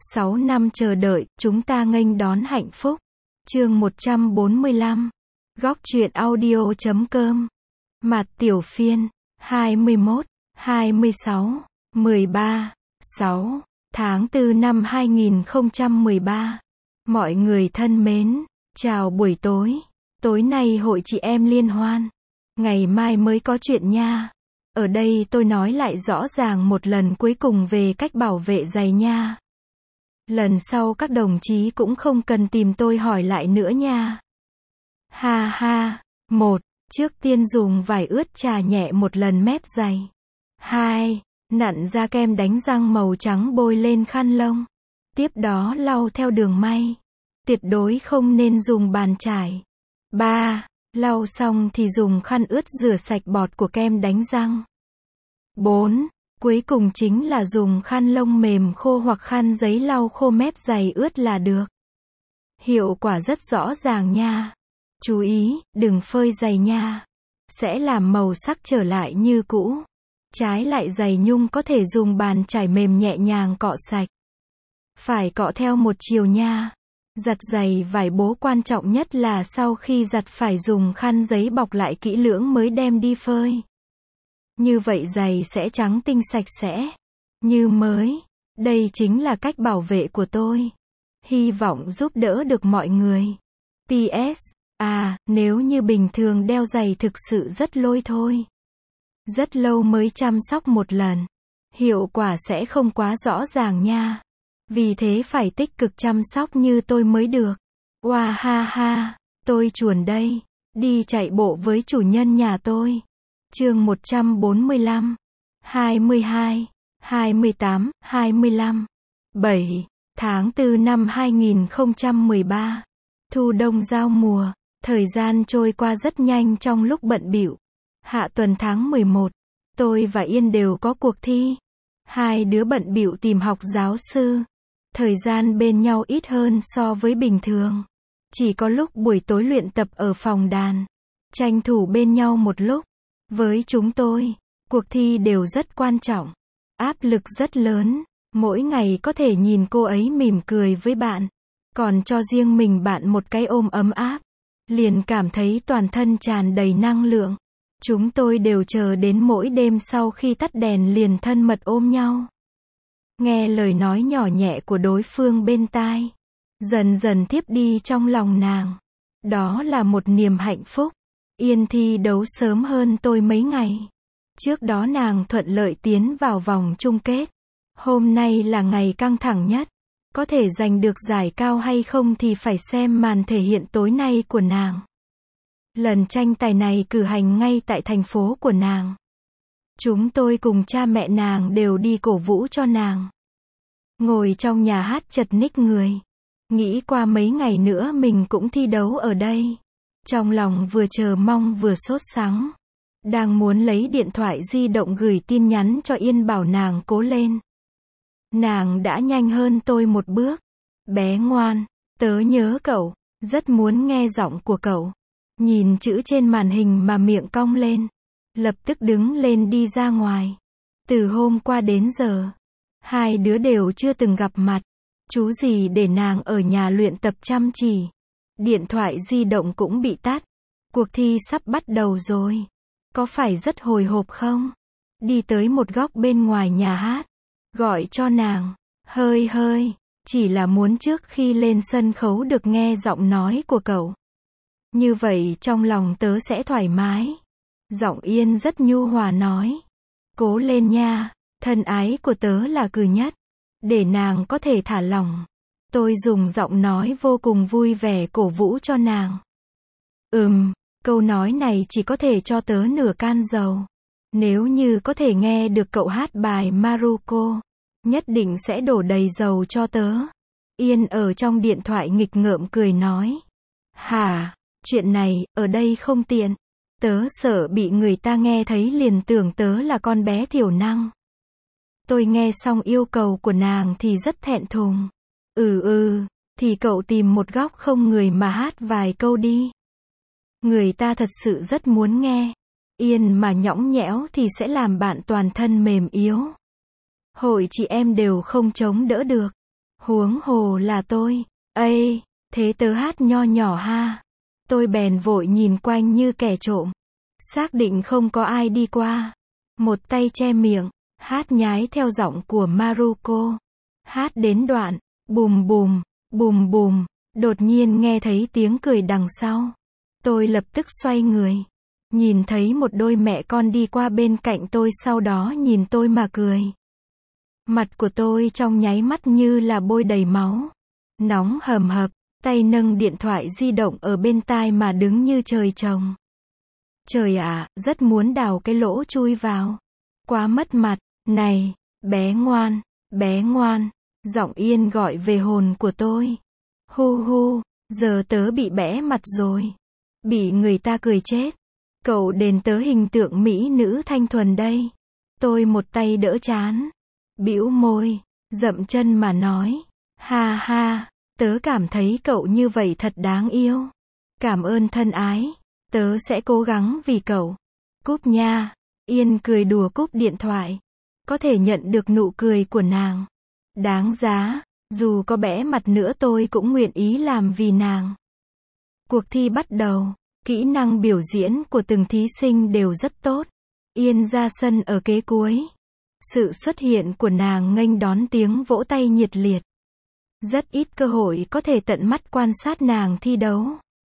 6 năm chờ đợi, chúng ta nghênh đón hạnh phúc. Chương 145. Góc truyện audio.com. Mạt tiểu phiên. 21, 26, 13, 6 tháng 4 năm 2013. Mọi người thân mến, chào buổi tối. Tối nay hội chị em liên hoan. Ngày mai mới có chuyện nha. Ở đây tôi nói lại rõ ràng một lần cuối cùng về cách bảo vệ giày nha. Lần sau các đồng chí cũng không cần tìm tôi hỏi lại nữa nha. Ha ha. 1. Trước tiên dùng vải ướt chà nhẹ một lần mép giày. 2. Nặn ra kem đánh răng màu trắng bôi lên khăn lông. Tiếp đó lau theo đường may. Tuyệt đối không nên dùng bàn chải. 3. Lau xong thì dùng khăn ướt rửa sạch bọt của kem đánh răng. 4. Cuối cùng chính là dùng khăn lông mềm khô hoặc khăn giấy lau khô mép giày ướt là được. Hiệu quả rất rõ ràng nha. Chú ý, đừng phơi giày nha. Sẽ làm màu sắc trở lại như cũ. Trái lại giày nhung có thể dùng bàn chải mềm nhẹ nhàng cọ sạch. Phải cọ theo một chiều nha. Giặt giày vải bố quan trọng nhất là sau khi giặt phải dùng khăn giấy bọc lại kỹ lưỡng mới đem đi phơi. Như vậy giày sẽ trắng tinh sạch sẽ. Như mới. Đây chính là cách bảo vệ của tôi. Hy vọng giúp đỡ được mọi người. PS. Nếu như bình thường đeo giày thực sự rất lôi thôi. Rất lâu mới chăm sóc một lần. Hiệu quả sẽ không quá rõ ràng nha. Vì thế phải tích cực chăm sóc như tôi mới được. Oa ha ha. Tôi chuồn đây. Đi chạy bộ với chủ nhân nhà tôi. Chương 145. 22, 28, 25. 7 tháng 4 năm 2013. Thu đông giao mùa. Thời gian trôi qua rất nhanh trong lúc bận bịu. Hạ tuần tháng 11. Tôi và Yên đều có cuộc thi. Hai đứa bận bịu tìm học giáo sư. Thời gian bên nhau ít hơn so với bình thường. Chỉ có lúc buổi tối luyện tập ở phòng đàn. Tranh thủ bên nhau một lúc. Với chúng tôi, cuộc thi đều rất quan trọng. Áp lực rất lớn. Mỗi ngày có thể nhìn cô ấy mỉm cười với bạn. Còn cho riêng mình bạn một cái ôm ấm áp. Liền cảm thấy toàn thân tràn đầy năng lượng. Chúng tôi đều chờ đến mỗi đêm sau khi tắt đèn liền thân mật ôm nhau. Nghe lời nói nhỏ nhẹ của đối phương bên tai. Dần dần thiếp đi trong lòng nàng. Đó là một niềm hạnh phúc. Yên thi đấu sớm hơn tôi mấy ngày. Trước đó nàng thuận lợi tiến vào vòng chung kết. Hôm nay là ngày căng thẳng nhất. Có thể giành được giải cao hay không thì phải xem màn thể hiện tối nay của nàng. Lần tranh tài này cử hành ngay tại thành phố của nàng. Chúng tôi cùng cha mẹ nàng đều đi cổ vũ cho nàng. Ngồi trong nhà hát chật ních người. Nghĩ qua mấy ngày nữa mình cũng thi đấu ở đây. Trong lòng vừa chờ mong vừa sốt sắng. Đang muốn lấy điện thoại di động gửi tin nhắn cho Yên bảo nàng cố lên. Nàng đã nhanh hơn tôi một bước. Bé ngoan, tớ nhớ cậu, rất muốn nghe giọng của cậu. Nhìn chữ trên màn hình mà miệng cong lên. Lập tức đứng lên đi ra ngoài. Từ hôm qua đến giờ, hai đứa đều chưa từng gặp mặt. Chú gì để nàng ở nhà luyện tập chăm chỉ. Điện thoại di động cũng bị tắt. Cuộc thi sắp bắt đầu rồi. Có phải rất hồi hộp không? Đi tới một góc bên ngoài nhà hát. Gọi cho nàng. Hơi, chỉ là muốn trước khi lên sân khấu được nghe giọng nói của cậu. Như vậy trong lòng tớ sẽ thoải mái. Giọng Yên rất nhu hòa nói. Cố lên nha, thân ái của tớ là cừ nhất. Để nàng có thể thả lỏng. Tôi dùng giọng nói vô cùng vui vẻ cổ vũ cho nàng. Câu nói này chỉ có thể cho tớ nửa can dầu. Nếu như có thể nghe được cậu hát bài Maruko, nhất định sẽ đổ đầy dầu cho tớ. Yên ở trong điện thoại nghịch ngợm cười nói. Hả, chuyện này, ở đây không tiện. Tớ sợ bị người ta nghe thấy liền tưởng tớ là con bé thiểu năng. Tôi nghe xong yêu cầu của nàng thì rất thẹn thùng. Thì cậu tìm một góc không người mà hát vài câu đi. Người ta thật sự rất muốn nghe. Yên mà nhõng nhẽo thì sẽ làm bạn toàn thân mềm yếu. Hội chị em đều không chống đỡ được. Huống hồ là tôi. Ây, thế tớ hát nho nhỏ ha. Tôi bèn vội nhìn quanh như kẻ trộm. Xác định không có ai đi qua. Một tay che miệng, hát nhái theo giọng của Maruko. Hát đến đoạn, bùm bùm, đột nhiên nghe thấy tiếng cười đằng sau. Tôi lập tức xoay người. Nhìn thấy một đôi mẹ con đi qua bên cạnh tôi, sau đó nhìn tôi mà cười. Mặt của tôi trong nháy mắt như là bôi đầy máu. Nóng hầm hập, tay nâng điện thoại di động ở bên tai mà đứng như trời trồng. Trời ạ, rất muốn đào cái lỗ chui vào. Quá mất mặt. Này, bé ngoan, giọng Yên gọi về hồn của tôi. Hu hu, giờ tớ bị bẽ mặt rồi. Bị người ta cười chết. Cậu đền tớ hình tượng mỹ nữ thanh thuần đây. Tôi một tay đỡ trán, bĩu môi, dậm chân mà nói. Ha ha, tớ cảm thấy cậu như vậy thật đáng yêu. Cảm ơn thân ái, tớ sẽ cố gắng vì cậu. Cúp nha. Yên cười đùa cúp điện thoại. Có thể nhận được nụ cười của nàng. Đáng giá, dù có bẽ mặt nữa tôi cũng nguyện ý làm vì nàng. Cuộc thi bắt đầu. Kỹ năng biểu diễn của từng thí sinh đều rất tốt. Yên ra sân ở kế cuối. Sự xuất hiện của nàng nghênh đón tiếng vỗ tay nhiệt liệt. Rất ít cơ hội có thể tận mắt quan sát nàng thi đấu.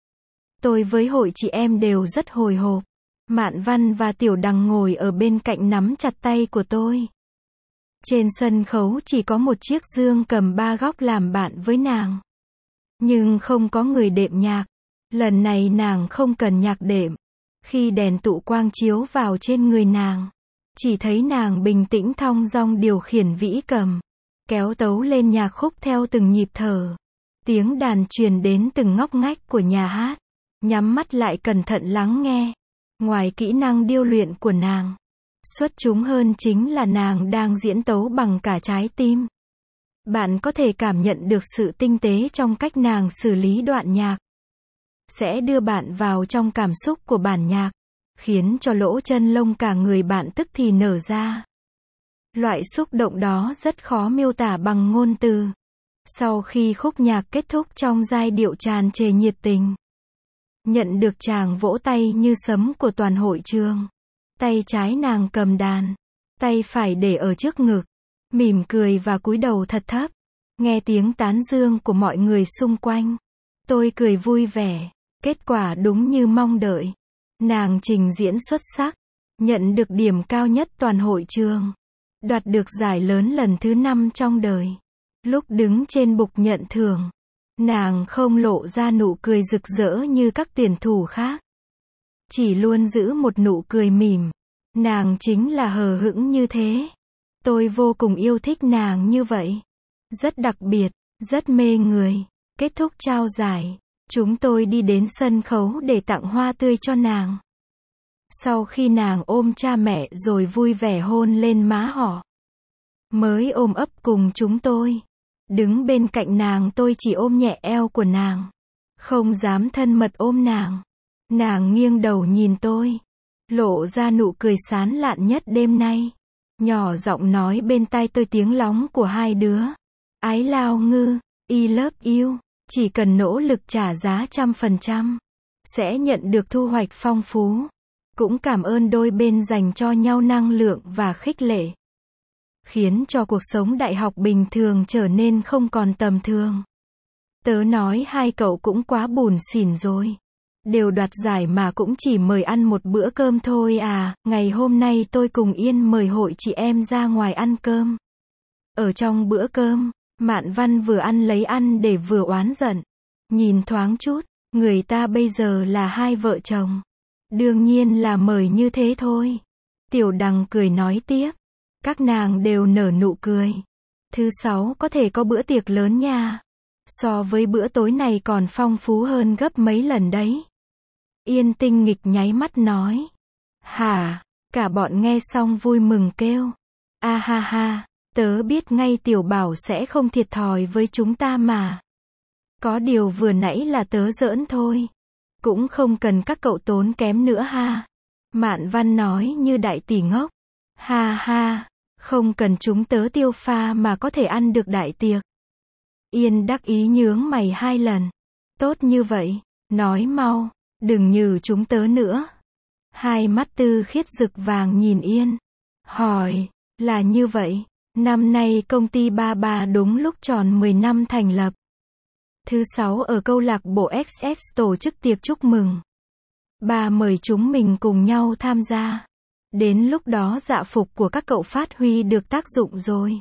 Tôi với hội chị em đều rất hồi hộp. Mạn Văn và Tiểu Đằng ngồi ở bên cạnh nắm chặt tay của tôi. Trên sân khấu chỉ có một chiếc dương cầm 3 góc làm bạn với nàng. Nhưng không có người đệm nhạc. Lần này nàng không cần nhạc đệm. Khi đèn tụ quang chiếu vào trên người nàng, chỉ thấy nàng bình tĩnh thong dong điều khiển vĩ cầm, kéo tấu lên nhạc khúc theo từng nhịp thở. Tiếng đàn truyền đến từng ngóc ngách của nhà hát. Nhắm mắt lại cẩn thận lắng nghe. Ngoài kỹ năng điêu luyện của nàng, xuất chúng hơn chính là nàng đang diễn tấu bằng cả trái tim. Bạn có thể cảm nhận được sự tinh tế trong cách nàng xử lý đoạn nhạc. Sẽ đưa bạn vào trong cảm xúc của bản nhạc, khiến cho lỗ chân lông cả người bạn tức thì nở ra. Loại xúc động đó rất khó miêu tả bằng ngôn từ. Sau khi khúc nhạc kết thúc trong giai điệu tràn trề nhiệt tình, nhận được tràng vỗ tay như sấm của toàn hội trường. Tay trái nàng cầm đàn, tay phải để ở trước ngực, mỉm cười và cúi đầu thật thấp. Nghe tiếng tán dương của mọi người xung quanh, tôi cười vui vẻ. Kết quả đúng như mong đợi. Nàng trình diễn xuất sắc, nhận được điểm cao nhất toàn hội trường, đoạt được giải lớn lần thứ 5 trong đời. Lúc đứng trên bục nhận thưởng, nàng không lộ ra nụ cười rực rỡ như các tuyển thủ khác. Chỉ luôn giữ một nụ cười mỉm. Nàng chính là hờ hững như thế. Tôi vô cùng yêu thích nàng như vậy. Rất đặc biệt, rất mê người. Kết thúc trao giải, chúng tôi đi đến sân khấu để tặng hoa tươi cho nàng. Sau khi nàng ôm cha mẹ rồi vui vẻ hôn lên má họ, mới ôm ấp cùng chúng tôi. Đứng bên cạnh nàng tôi chỉ ôm nhẹ eo của nàng, không dám thân mật ôm nàng. Nàng nghiêng đầu nhìn tôi, lộ ra nụ cười sán lạn nhất đêm nay. Nhỏ giọng nói bên tai tôi tiếng lóng của hai đứa. Ái lao ngư, I love you. Chỉ cần nỗ lực trả giá 100%, sẽ nhận được thu hoạch phong phú. Cũng cảm ơn đôi bên dành cho nhau năng lượng và khích lệ, khiến cho cuộc sống đại học bình thường trở nên không còn tầm thường. Tớ nói hai cậu cũng quá bủn xỉn rồi. Đều đoạt giải mà cũng chỉ mời ăn một bữa cơm thôi à. Ngày hôm nay tôi cùng Yên mời hội chị em ra ngoài ăn cơm. Ở trong bữa cơm, Mạn Văn vừa ăn lấy ăn để vừa oán giận. Nhìn thoáng chút, người ta bây giờ là hai vợ chồng. Đương nhiên là mời như thế thôi. Tiểu Đằng cười nói tiếp. Các nàng đều nở nụ cười. Thứ 6 có thể có bữa tiệc lớn nha. So với bữa tối này còn phong phú hơn gấp mấy lần đấy. Yên tinh nghịch nháy mắt nói. Hả? Cả bọn nghe xong vui mừng kêu. A ha ha, tớ biết ngay Tiểu Bảo sẽ không thiệt thòi với chúng ta mà. Có điều vừa nãy là tớ giỡn thôi. Cũng không cần các cậu tốn kém nữa ha. Mạn Văn nói như đại tỷ ngốc. Ha ha, không cần chúng tớ tiêu pha mà có thể ăn được đại tiệc. Yên đắc ý nhướng mày 2 lần. Tốt như vậy, nói mau, đừng như chúng tớ nữa. Hai mắt Tư Khiết rực vàng nhìn Yên. Hỏi, là như vậy, năm nay công ty ba bà đúng lúc tròn 10 năm thành lập. Thứ 6 ở câu lạc bộ XX tổ chức tiệc chúc mừng. Bà mời chúng mình cùng nhau tham gia. Đến lúc đó dạ phục của các cậu phát huy được tác dụng rồi.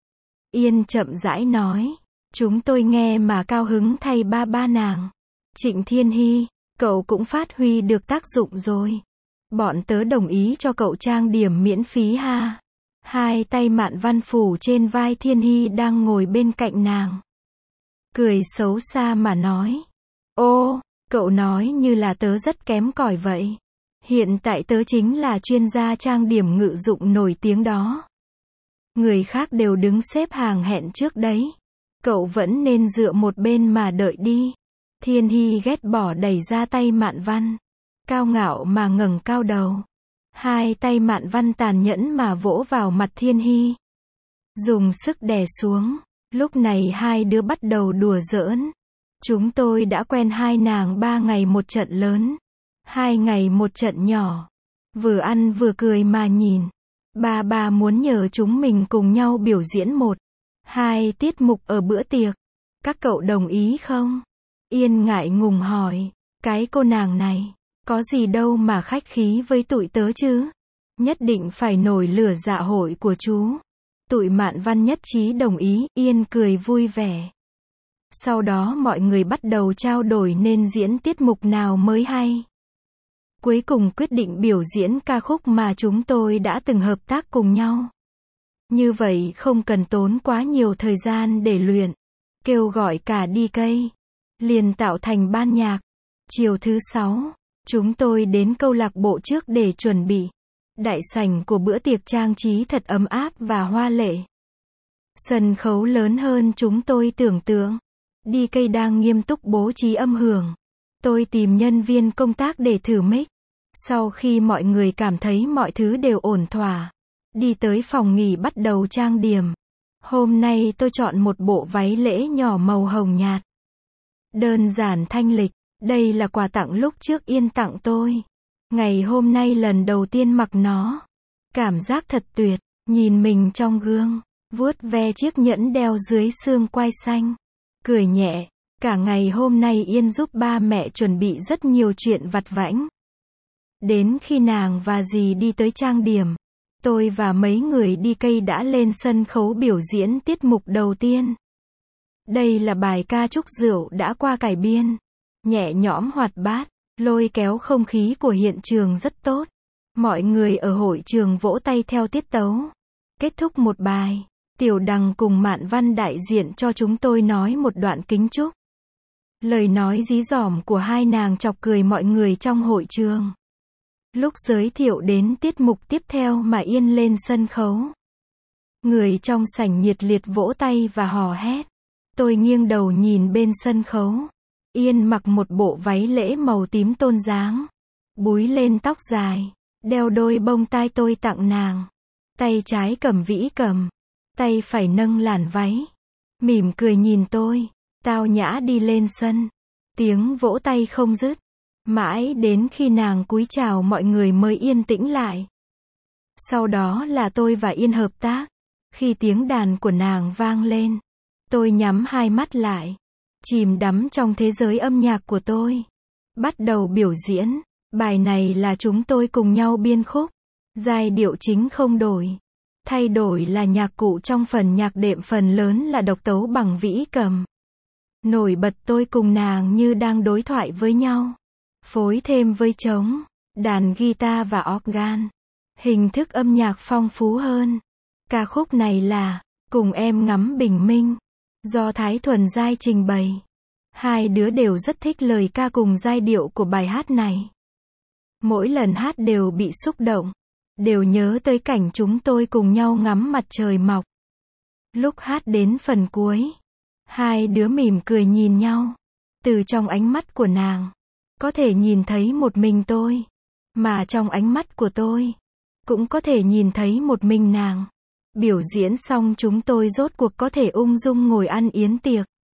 Yên chậm rãi nói. Chúng tôi nghe mà cao hứng thay ba nàng. Trịnh Thiên Hy, cậu cũng phát huy được tác dụng rồi. Bọn tớ đồng ý cho cậu trang điểm miễn phí ha. Hai tay Mạn Văn phủ trên vai Thiên Hy đang ngồi bên cạnh nàng. Cười xấu xa mà nói. Ô, cậu nói như là tớ rất kém cỏi vậy. Hiện tại tớ chính là chuyên gia trang điểm ngự dụng nổi tiếng đó. Người khác đều đứng xếp hàng hẹn trước đấy. Cậu vẫn nên dựa một bên mà đợi đi. Thiên Hy ghét bỏ đẩy ra tay Mạn Văn. Cao ngạo mà ngẩng cao đầu. Hai tay Mạn Văn tàn nhẫn mà vỗ vào mặt Thiên Hy. Dùng sức đè xuống. Lúc này hai đứa bắt đầu đùa giỡn. Chúng tôi đã quen hai nàng 3 ngày một trận lớn. 2 ngày một trận nhỏ. Vừa ăn vừa cười mà nhìn. Bà muốn nhờ chúng mình cùng nhau biểu diễn 1-2 tiết mục ở bữa tiệc. Các cậu đồng ý không? Yên ngại ngùng hỏi. Cái cô nàng này, có gì đâu mà khách khí với tụi tớ chứ? Nhất định phải nổi lửa dạ hội của chú. Tụi Mạn Văn nhất trí đồng ý, Yên cười vui vẻ. Sau đó mọi người bắt đầu trao đổi nên diễn tiết mục nào mới hay. Cuối cùng quyết định biểu diễn ca khúc mà chúng tôi đã từng hợp tác cùng nhau. Như vậy không cần tốn quá nhiều thời gian để luyện. Kêu gọi cả DK. Liền tạo thành ban nhạc. Chiều thứ 6, chúng tôi đến câu lạc bộ trước để chuẩn bị. Đại sảnh của bữa tiệc trang trí thật ấm áp và hoa lệ. Sân khấu lớn hơn chúng tôi tưởng tượng. DK đang nghiêm túc bố trí âm hưởng. Tôi tìm nhân viên công tác để thử mic. Sau khi mọi người cảm thấy mọi thứ đều ổn thỏa, đi tới phòng nghỉ bắt đầu trang điểm. Hôm nay tôi chọn một bộ váy lễ nhỏ màu hồng nhạt. Đơn giản thanh lịch, đây là quà tặng lúc trước Yên tặng tôi. Ngày hôm nay lần đầu tiên mặc nó. Cảm giác thật tuyệt, nhìn mình trong gương, vuốt ve chiếc nhẫn đeo dưới xương quai xanh. Cười nhẹ, cả ngày hôm nay Yên giúp ba mẹ chuẩn bị rất nhiều chuyện vặt vãnh. Đến khi nàng và dì đi tới trang điểm, tôi và mấy người đi cây đã lên sân khấu biểu diễn tiết mục đầu tiên. Đây là bài ca chúc rượu đã qua cải biên. Nhẹ nhõm hoạt bát, lôi kéo không khí của hiện trường rất tốt. Mọi người ở hội trường vỗ tay theo tiết tấu. Kết thúc một bài, Tiểu Đằng cùng Mạn Văn đại diện cho chúng tôi nói một đoạn kính chúc. Lời nói dí dỏm của hai nàng chọc cười mọi người trong hội trường. Lúc giới thiệu đến tiết mục tiếp theo mà Yên lên sân khấu. Người trong sảnh nhiệt liệt vỗ tay và hò hét. Tôi nghiêng đầu nhìn bên sân khấu. Yên mặc một bộ váy lễ màu tím tôn dáng. Búi lên tóc dài. Đeo đôi bông tai tôi tặng nàng. Tay trái cầm vĩ cầm. Tay phải nâng làn váy. Mỉm cười nhìn tôi. Tao nhã đi lên sân. Tiếng vỗ tay không dứt. Mãi đến khi nàng cúi chào mọi người mới yên tĩnh lại. Sau đó là tôi và Yên hợp tác. Khi tiếng đàn của nàng vang lên, tôi nhắm hai mắt lại, chìm đắm trong thế giới âm nhạc của tôi. Bắt đầu biểu diễn. Bài này là chúng tôi cùng nhau biên khúc. Giai điệu chính không đổi. Thay đổi là nhạc cụ trong phần nhạc đệm, phần lớn là độc tấu bằng vĩ cầm. Nổi bật tôi cùng nàng như đang đối thoại với nhau. Phối thêm với trống, đàn guitar và organ. Hình thức âm nhạc phong phú hơn. Ca khúc này là Cùng Em Ngắm Bình Minh, do Thái Thuần Giai trình bày. Hai đứa đều rất thích lời ca cùng giai điệu của bài hát này. Mỗi lần hát đều bị xúc động, đều nhớ tới cảnh chúng tôi cùng nhau ngắm mặt trời mọc. Lúc hát đến phần cuối, hai đứa mỉm cười nhìn nhau. Từ trong ánh mắt của nàng, có thể nhìn thấy một mình tôi, mà trong ánh mắt của tôi, cũng có thể nhìn thấy một mình nàng. Biểu diễn xong chúng tôi rốt cuộc có thể ung dung ngồi ăn yến tiệc.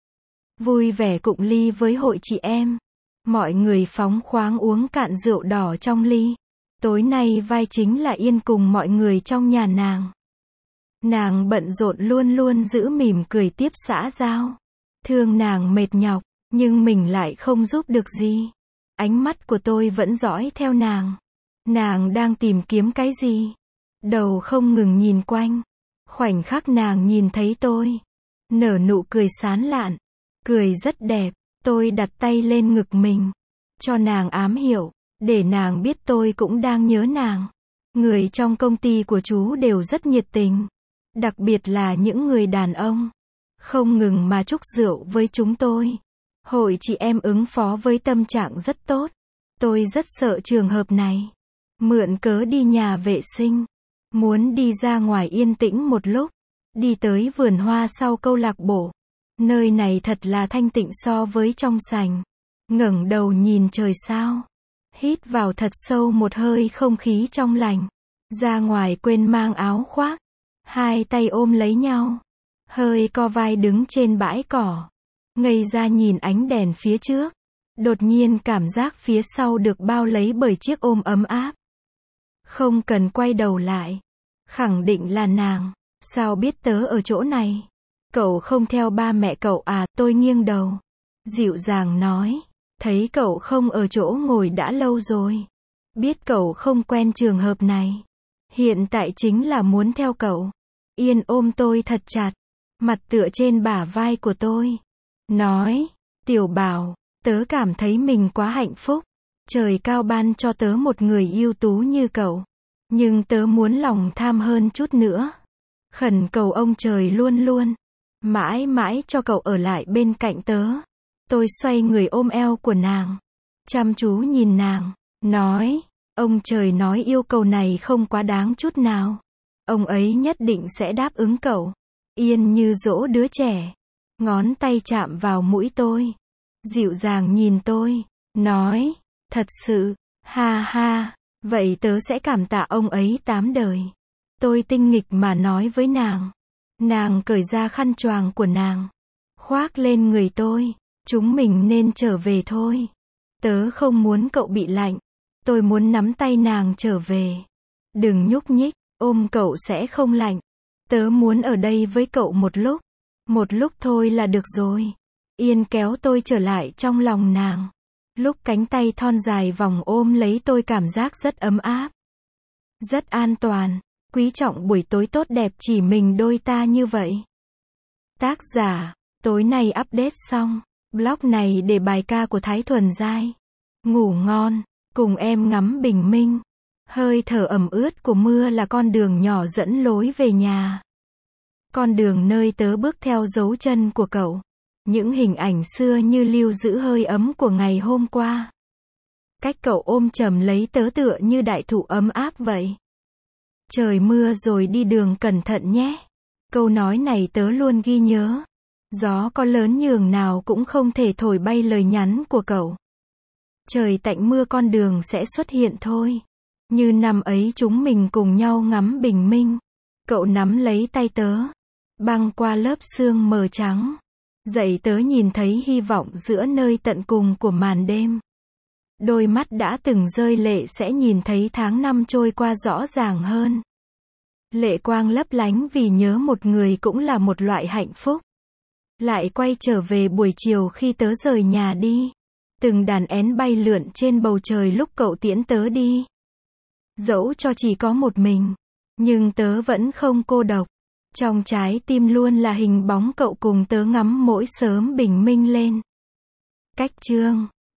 vui vẻ cụng ly với hội chị em. Mọi người phóng khoáng uống cạn rượu đỏ trong ly. Tối nay vai chính là Yên cùng mọi người trong nhà nàng. Nàng bận rộn luôn luôn giữ mỉm cười tiếp xã giao. Thương nàng mệt nhọc, nhưng mình lại không giúp được gì. Ánh mắt của tôi vẫn dõi theo nàng. Nàng đang tìm kiếm cái gì? Đầu không ngừng nhìn quanh. Khoảnh khắc nàng nhìn thấy tôi, nở nụ cười sán lạn, cười rất đẹp. Tôi đặt tay lên ngực mình, cho nàng ám hiệu, để nàng biết tôi cũng đang nhớ nàng. Người trong công ty của chú đều rất nhiệt tình, đặc biệt là những người đàn ông, không ngừng mà chúc rượu với chúng tôi. Hội chị em ứng phó với tâm trạng rất tốt. Tôi rất sợ trường hợp này. Mượn cớ đi nhà vệ sinh, muốn đi ra ngoài yên tĩnh một lúc, đi tới vườn hoa sau câu lạc bộ. Nơi này thật là thanh tịnh so với trong sảnh. Ngẩng đầu nhìn trời sao, hít vào thật sâu một hơi không khí trong lành. Ra ngoài quên mang áo khoác, hai tay ôm lấy nhau, hơi co vai đứng trên bãi cỏ, ngây ra nhìn ánh đèn phía trước. Đột nhiên cảm giác phía sau được bao lấy bởi chiếc ôm ấm áp. Không cần quay đầu lại, khẳng định là nàng. Sao biết tớ ở chỗ này? Cậu không theo ba mẹ cậu à? Tôi nghiêng đầu, dịu dàng nói, thấy cậu không ở chỗ ngồi đã lâu rồi. Biết cậu không quen trường hợp này. Hiện tại chính là muốn theo cậu. Yên ôm tôi thật chặt, mặt tựa trên bả vai của tôi. Nói, Tiểu Bảo, tớ cảm thấy mình quá hạnh phúc. Trời cao ban cho tớ một người ưu tú như cậu. Nhưng tớ muốn lòng tham hơn chút nữa. Khẩn cầu ông trời luôn luôn, mãi mãi cho cậu ở lại bên cạnh tớ. Tôi xoay người ôm eo của nàng, chăm chú nhìn nàng, nói, ông trời nói yêu cầu này không quá đáng chút nào. Ông ấy nhất định sẽ đáp ứng cậu. Yên như dỗ đứa trẻ, ngón tay chạm vào mũi tôi, dịu dàng nhìn tôi, nói, thật sự, ha ha, vậy tớ sẽ cảm tạ ông ấy 8 đời. Tôi tinh nghịch mà nói với nàng. Nàng cởi ra khăn choàng của nàng, khoác lên người tôi. Chúng mình nên trở về thôi. Tớ không muốn cậu bị lạnh. Tôi muốn nắm tay nàng trở về. Đừng nhúc nhích, ôm cậu sẽ không lạnh. Tớ muốn ở đây với cậu một lúc. Một lúc thôi là được rồi. Yên kéo tôi trở lại trong lòng nàng. Lúc cánh tay thon dài vòng ôm lấy tôi cảm giác rất ấm áp. Rất an toàn. Quý trọng buổi tối tốt đẹp chỉ mình đôi ta như vậy. Tác giả, tối nay update xong. Blog này để bài ca của Thái Thuần Giai. Ngủ ngon, cùng em ngắm bình minh. Hơi thở ẩm ướt của mưa là con đường nhỏ dẫn lối về nhà. Con đường nơi tớ bước theo dấu chân của cậu. Những hình ảnh xưa như lưu giữ hơi ấm của ngày hôm qua. Cách cậu ôm chầm lấy tớ tựa như đại thụ ấm áp vậy. Trời mưa rồi đi đường cẩn thận nhé. Câu nói này tớ luôn ghi nhớ. Gió có lớn nhường nào cũng không thể thổi bay lời nhắn của cậu. Trời tạnh mưa con đường sẽ xuất hiện thôi. Như năm ấy chúng mình cùng nhau ngắm bình minh. Cậu nắm lấy tay tớ, băng qua lớp sương mờ trắng. Dậy tớ nhìn thấy hy vọng giữa nơi tận cùng của màn đêm. Đôi mắt đã từng rơi lệ sẽ nhìn thấy tháng năm trôi qua rõ ràng hơn. Lệ quang lấp lánh vì nhớ một người cũng là một loại hạnh phúc. Lại quay trở về buổi chiều khi tớ rời nhà đi. Từng đàn én bay lượn trên bầu trời lúc cậu tiễn tớ đi. Dẫu cho chỉ có một mình, nhưng tớ vẫn không cô độc. Trong trái tim luôn là hình bóng cậu cùng tớ ngắm mỗi sớm bình minh lên. Cách chương